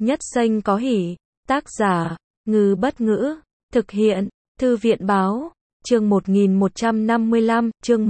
Nhất xanh có hỉ. Tác giả, Ngư Bất Ngữ. Thực hiện, Thư viện Báo. Chương 1155, chương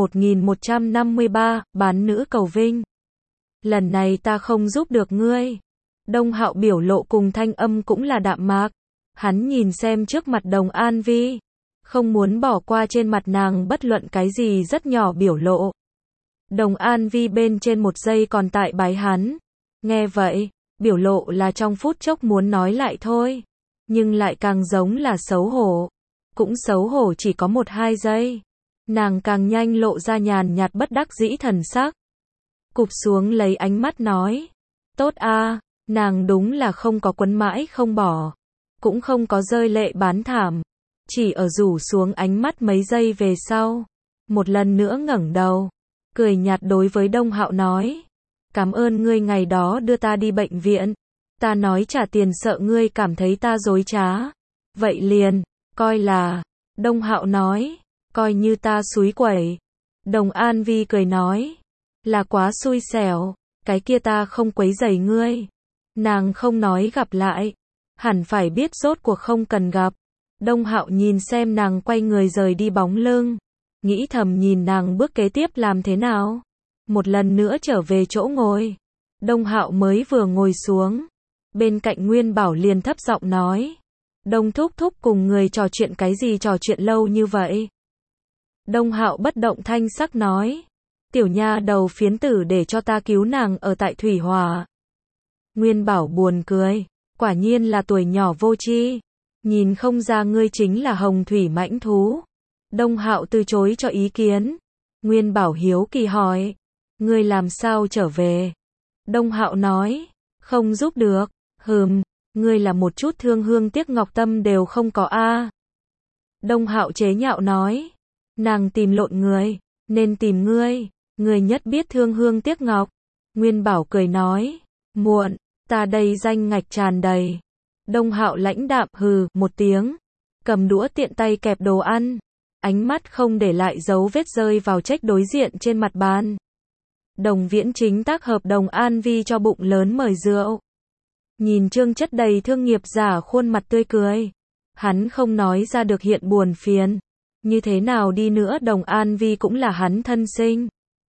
1153, bán nữ cầu vinh. Lần này ta không giúp được ngươi. Đông Hạo biểu lộ cùng thanh âm cũng là đạm mạc. Hắn nhìn xem trước mặt Đồng An Vi, không muốn bỏ qua trên mặt nàng bất luận cái gì rất nhỏ biểu lộ. Đồng An Vi bên trên một giây còn tại bái hắn. Nghe vậy, biểu lộ là trong phút chốc muốn nói lại thôi, nhưng lại càng giống là xấu hổ. Cũng xấu hổ chỉ có 1-2 giây. Nàng càng nhanh lộ ra nhàn nhạt bất đắc dĩ thần sắc. Cụp xuống lấy ánh mắt nói. Tốt a, nàng đúng là không có quấn mãi không bỏ. Cũng không có rơi lệ bán thảm. Chỉ ở rủ xuống ánh mắt mấy giây về sau. Một lần nữa ngẩng đầu. Cười nhạt đối với Đông Hạo nói. Cảm ơn ngươi ngày đó đưa ta đi bệnh viện. Ta nói trả tiền sợ ngươi cảm thấy ta dối trá. Vậy liền, coi là. Đông Hạo nói. Coi như ta xúi quẩy. Đồng An Vi cười nói. Là quá xui xẻo. Cái kia ta không quấy rầy ngươi. Nàng không nói gặp lại. Hẳn phải biết rốt cuộc không cần gặp. Đông Hạo nhìn xem nàng quay người rời đi bóng lưng. Nghĩ thầm nhìn nàng bước kế tiếp làm thế nào. Một lần nữa trở về chỗ ngồi. Đông Hạo mới vừa ngồi xuống. Bên cạnh Nguyên Bảo liền thấp giọng nói. Đông thúc thúc cùng người trò chuyện cái gì trò chuyện lâu như vậy. Đông Hạo bất động thanh sắc nói. Tiểu nha đầu phiến tử để cho ta cứu nàng ở tại Thủy Hòa. Nguyên Bảo buồn cười. Quả nhiên là tuổi nhỏ vô tri. Nhìn không ra ngươi chính là hồng thủy mãnh thú. Đông Hạo từ chối cho ý kiến. Nguyên Bảo hiếu kỳ hỏi. Ngươi làm sao trở về? Đông Hạo nói. Không giúp được. Ngươi là một chút thương hương tiếc ngọc tâm đều không có a. Đông Hạo chế nhạo nói. Nàng tìm lộn người. Nên tìm ngươi. Ngươi nhất biết thương hương tiếc ngọc. Nguyên Bảo cười nói. Muộn. Ta đây danh ngạch tràn đầy. Đông Hạo lãnh đạm một tiếng. Cầm đũa tiện tay kẹp đồ ăn. Ánh mắt không để lại dấu vết rơi vào trách đối diện trên mặt bàn. Đồng Viễn chính tác hợp Đồng An Vi cho bụng lớn mời rượu. Nhìn Trương chất đầy thương nghiệp giả khuôn mặt tươi cười. Hắn không nói ra được hiện buồn phiền. Như thế nào đi nữa Đồng An Vi cũng là hắn thân sinh.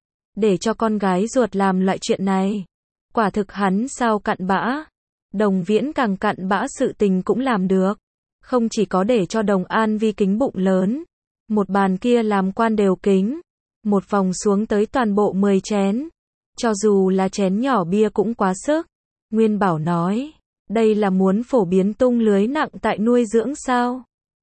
Để cho con gái ruột làm loại chuyện này. Quả thực hắn sao cặn bã. Đồng Viễn càng cặn bã sự tình cũng làm được. Không chỉ có để cho Đồng An Vi kính bụng lớn. Một bàn kia làm quan đều kính. Một vòng xuống tới toàn bộ 10 chén. Cho dù là chén nhỏ bia cũng quá sức. Nguyên Bảo nói. Đây là muốn phổ biến tung lưới nặng tại nuôi dưỡng sao?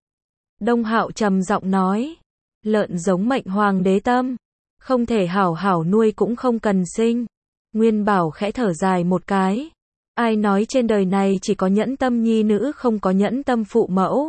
Đông Hạo trầm giọng nói. Lợn giống mệnh hoàng đế tâm. Không thể hảo hảo nuôi cũng không cần sinh. Nguyên Bảo khẽ thở dài một cái. Ai nói trên đời này chỉ có nhẫn tâm nhi nữ không có nhẫn tâm phụ mẫu.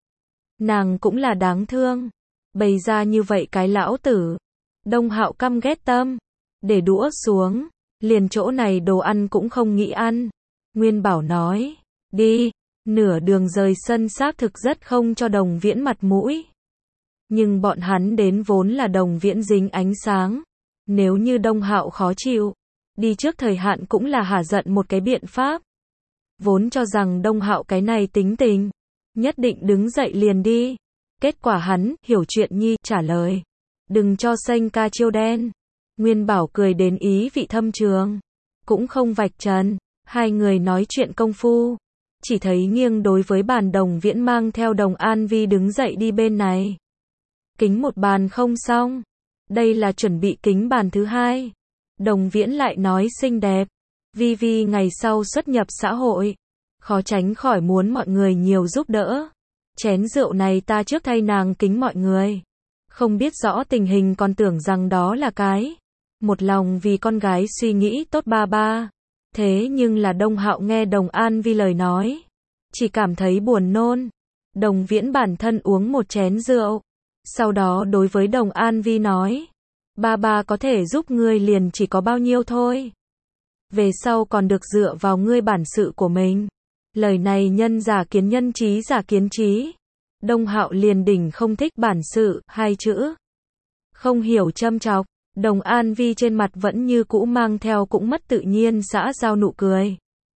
Nàng cũng là đáng thương. Bày ra như vậy cái lão tử. Đông Hạo căm ghét tâm. Để đũa xuống. Liền chỗ này đồ ăn cũng không nghĩ ăn. Nguyên Bảo nói. Đi. Nửa đường rời sân xác thực rất không cho Đồng Viễn mặt mũi. Nhưng bọn hắn đến vốn là Đồng Viễn dính ánh sáng. Nếu như Đông Hạo khó chịu. Đi trước thời hạn cũng là hả giận một cái biện pháp. Vốn cho rằng Đông Hạo cái này tính tình. Nhất định đứng dậy liền đi. Kết quả hắn, hiểu chuyện nhi, trả lời. Đừng cho xanh ca chiêu đen. Nguyên Bảo cười đến ý vị thâm trường. Cũng không vạch trần. Hai người nói chuyện công phu. Chỉ thấy nghiêng đối với bàn Đồng Viễn mang theo Đồng An Vi đứng dậy đi bên này. Kính một bàn không xong. Đây là chuẩn bị kính bàn thứ hai. Đồng Viễn lại nói xinh đẹp. Vi Vi ngày sau xuất nhập xã hội. Khó tránh khỏi muốn mọi người nhiều giúp đỡ. Chén rượu này ta trước thay nàng kính mọi người. Không biết rõ tình hình còn tưởng rằng đó là cái. Một lòng vì con gái suy nghĩ tốt ba ba. Thế nhưng là Đông Hạo nghe Đồng An Vi lời nói. Chỉ cảm thấy buồn nôn. Đồng Viễn bản thân uống một chén rượu. Sau đó đối với Đồng An Vi nói. Ba ba có thể giúp ngươi liền chỉ có bao nhiêu thôi. Về sau còn được dựa vào ngươi bản sự của mình. Lời này nhân giả kiến nhân trí giả kiến trí. Đông Hạo liền đỉnh không thích bản sự, hai chữ. Không hiểu châm chọc. Đồng An Vi trên mặt vẫn như cũ mang theo cũng mất tự nhiên xã giao nụ cười.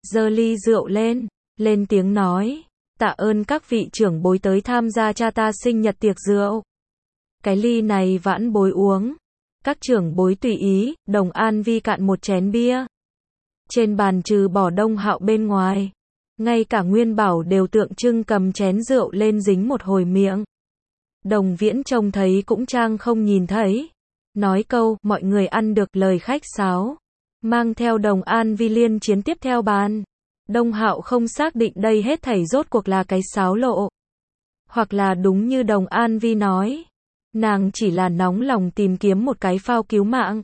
giơ ly rượu lên, lên tiếng nói, tạ ơn các vị trưởng bối tới tham gia cha ta sinh nhật tiệc rượu. Cái ly này vãn bối uống. Các trưởng bối tùy ý, Đồng An Vi cạn một chén bia. Trên bàn trừ bỏ Đông Hạo bên ngoài, ngay cả Nguyên Bảo đều tượng trưng cầm chén rượu lên dính một hồi miệng. Đồng Viễn trông thấy cũng trang không nhìn thấy. Nói câu, mọi người ăn được lời khách sáo. Mang theo Đồng An Vi liên chiến tiếp theo bàn. Đông Hạo không xác định đây hết thảy rốt cuộc là cái sáo lộ. Hoặc là đúng như Đồng An Vi nói. Nàng chỉ là nóng lòng tìm kiếm một cái phao cứu mạng.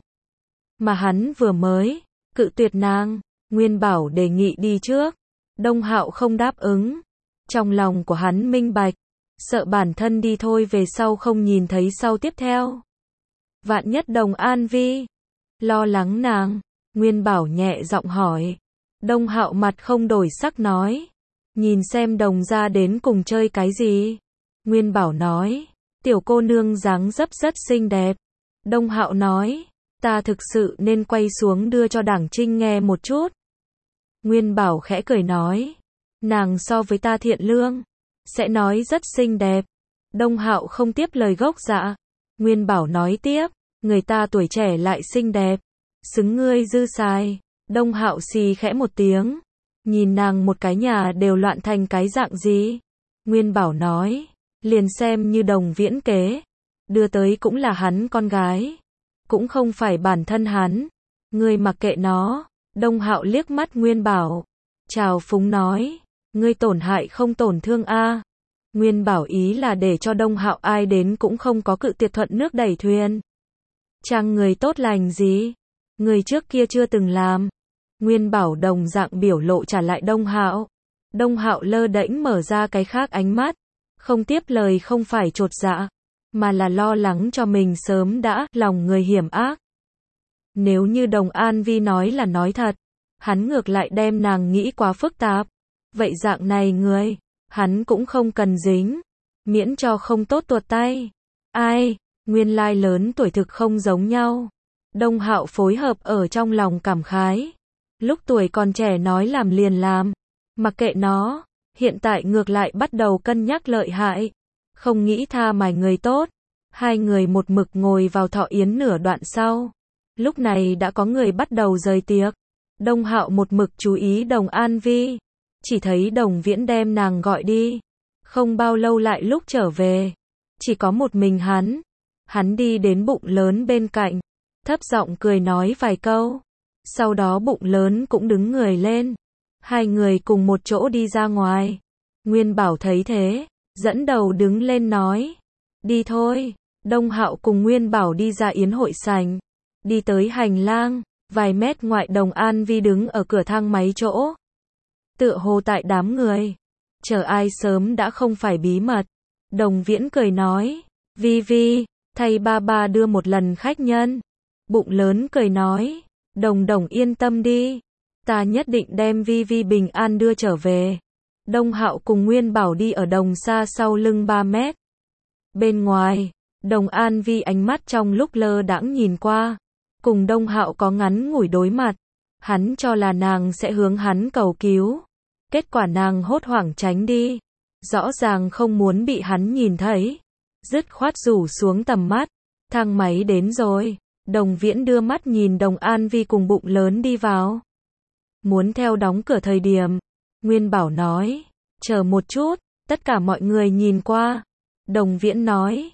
Mà hắn vừa mới cự tuyệt nàng. Nguyên Bảo đề nghị đi trước. Đông Hạo không đáp ứng. Trong lòng của hắn minh bạch. Sợ bản thân đi thôi về sau không nhìn thấy sau tiếp theo. Vạn nhất Đồng An Vi lo lắng nàng. Nguyên Bảo nhẹ giọng hỏi. Đông Hạo mặt không đổi sắc nói. Nhìn xem Đồng gia đến cùng chơi cái gì. Nguyên Bảo nói. Tiểu cô nương dáng dấp rất xinh đẹp. Đông Hạo nói. Ta thực sự nên quay xuống đưa cho Đảng Trinh nghe một chút. Nguyên Bảo khẽ cười nói. Nàng so với ta thiện lương. Sẽ nói rất xinh đẹp. Đông Hạo không tiếp lời gốc dạ. Nguyên Bảo nói tiếp. Người ta tuổi trẻ lại xinh đẹp. Xứng ngươi dư xài. Đông Hạo xì khẽ một tiếng. Nhìn nàng một cái nhà đều loạn thành cái dạng gì. Nguyên Bảo nói. Liền xem như Đồng Viễn kế. Đưa tới cũng là hắn con gái. Cũng không phải bản thân hắn. Ngươi mặc kệ nó. Đông Hạo liếc mắt Nguyên Bảo. Chào phúng nói. Ngươi tổn hại không tổn thương a. Nguyên Bảo ý là để cho Đông Hạo ai đến cũng không có cự tuyệt thuận nước đẩy thuyền. Chàng người tốt lành gì. Người trước kia chưa từng làm. Nguyên Bảo đồng dạng biểu lộ trả lại Đông Hạo. Đông Hạo lơ đễnh mở ra cái khác ánh mắt. Không tiếp lời không phải chột dạ. Mà là lo lắng cho mình sớm đã lòng người hiểm ác. Nếu như Đồng An Vi nói là nói thật. Hắn ngược lại đem nàng nghĩ quá phức tạp. Vậy dạng này người. Hắn cũng không cần dính. Miễn cho không tốt tuột tay. Ai. Nguyên lai lớn tuổi thực không giống nhau. Đông Hạo phối hợp ở trong lòng cảm khái. Lúc tuổi còn trẻ nói làm liền làm. Mặc kệ nó. Hiện tại ngược lại bắt đầu cân nhắc lợi hại. Không nghĩ tha mài người tốt. Hai người một mực ngồi vào thọ yến nửa đoạn sau. Lúc này đã có người bắt đầu rời tiệc. Đông Hạo một mực chú ý Đồng An Vi. Chỉ thấy Đồng Viễn đem nàng gọi đi. Không bao lâu lại lúc trở về. Chỉ có một mình hắn. Hắn đi đến bụng lớn bên cạnh. Thấp giọng cười nói vài câu. Sau đó bụng lớn cũng đứng người lên. Hai người cùng một chỗ đi ra ngoài. Nguyên Bảo thấy thế. Dẫn đầu đứng lên nói. Đi thôi. Đông Hạo cùng Nguyên Bảo đi ra yến hội sảnh. Đi tới hành lang. Vài mét ngoại Đồng An Vi đứng ở cửa thang máy chỗ. Tựa hồ tại đám người. Chờ ai sớm đã không phải bí mật. Đồng Viễn cười nói. Vi Vi. Thay ba ba đưa một lần khách nhân. Bụng lớn cười nói. Đồng Đồng yên tâm đi. Ta nhất định đem Vi Vi bình an đưa trở về. Đông Hạo cùng Nguyên Bảo đi ở đồng xa sau lưng 3 mét. Bên ngoài, Đồng An Vi ánh mắt trong lúc lơ đãng nhìn qua. Cùng Đông Hạo có ngắn ngủi đối mặt. Hắn cho là nàng sẽ hướng hắn cầu cứu. Kết quả nàng hốt hoảng tránh đi. Rõ ràng không muốn bị hắn nhìn thấy. Dứt khoát rủ xuống tầm mắt. Thang máy đến rồi. Đồng Viễn đưa mắt nhìn Đồng An Vi cùng bụng lớn đi vào. Muốn theo đóng cửa thời điểm. Nguyên Bảo nói. Chờ một chút. Tất cả mọi người nhìn qua. Đồng Viễn nói.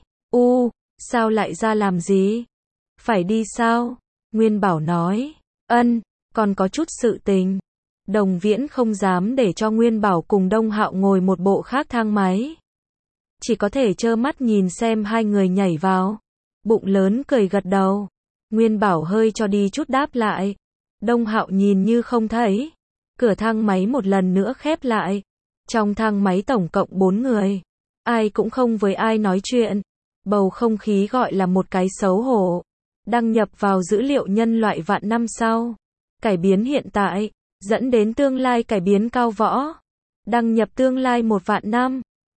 Sao lại ra làm gì? Phải đi sao? Nguyên Bảo nói. Còn có chút sự tình. Đồng Viễn không dám để cho Nguyên Bảo cùng Đông Hạo ngồi một bộ khác thang máy. Chỉ có thể trơ mắt nhìn xem hai người nhảy vào. Bụng lớn cười gật đầu. Nguyên Bảo hơi cho đi chút đáp lại. Đông Hạo nhìn như không thấy. Cửa thang máy một lần nữa khép lại. Trong thang máy tổng cộng 4 người. Ai cũng không với ai nói chuyện. Bầu không khí gọi là một cái xấu hổ. Đăng nhập vào dữ liệu nhân loại vạn năm sau. Cải biến hiện tại. Dẫn đến tương lai cải biến cao võ. Đăng nhập tương lai 1 vạn năm.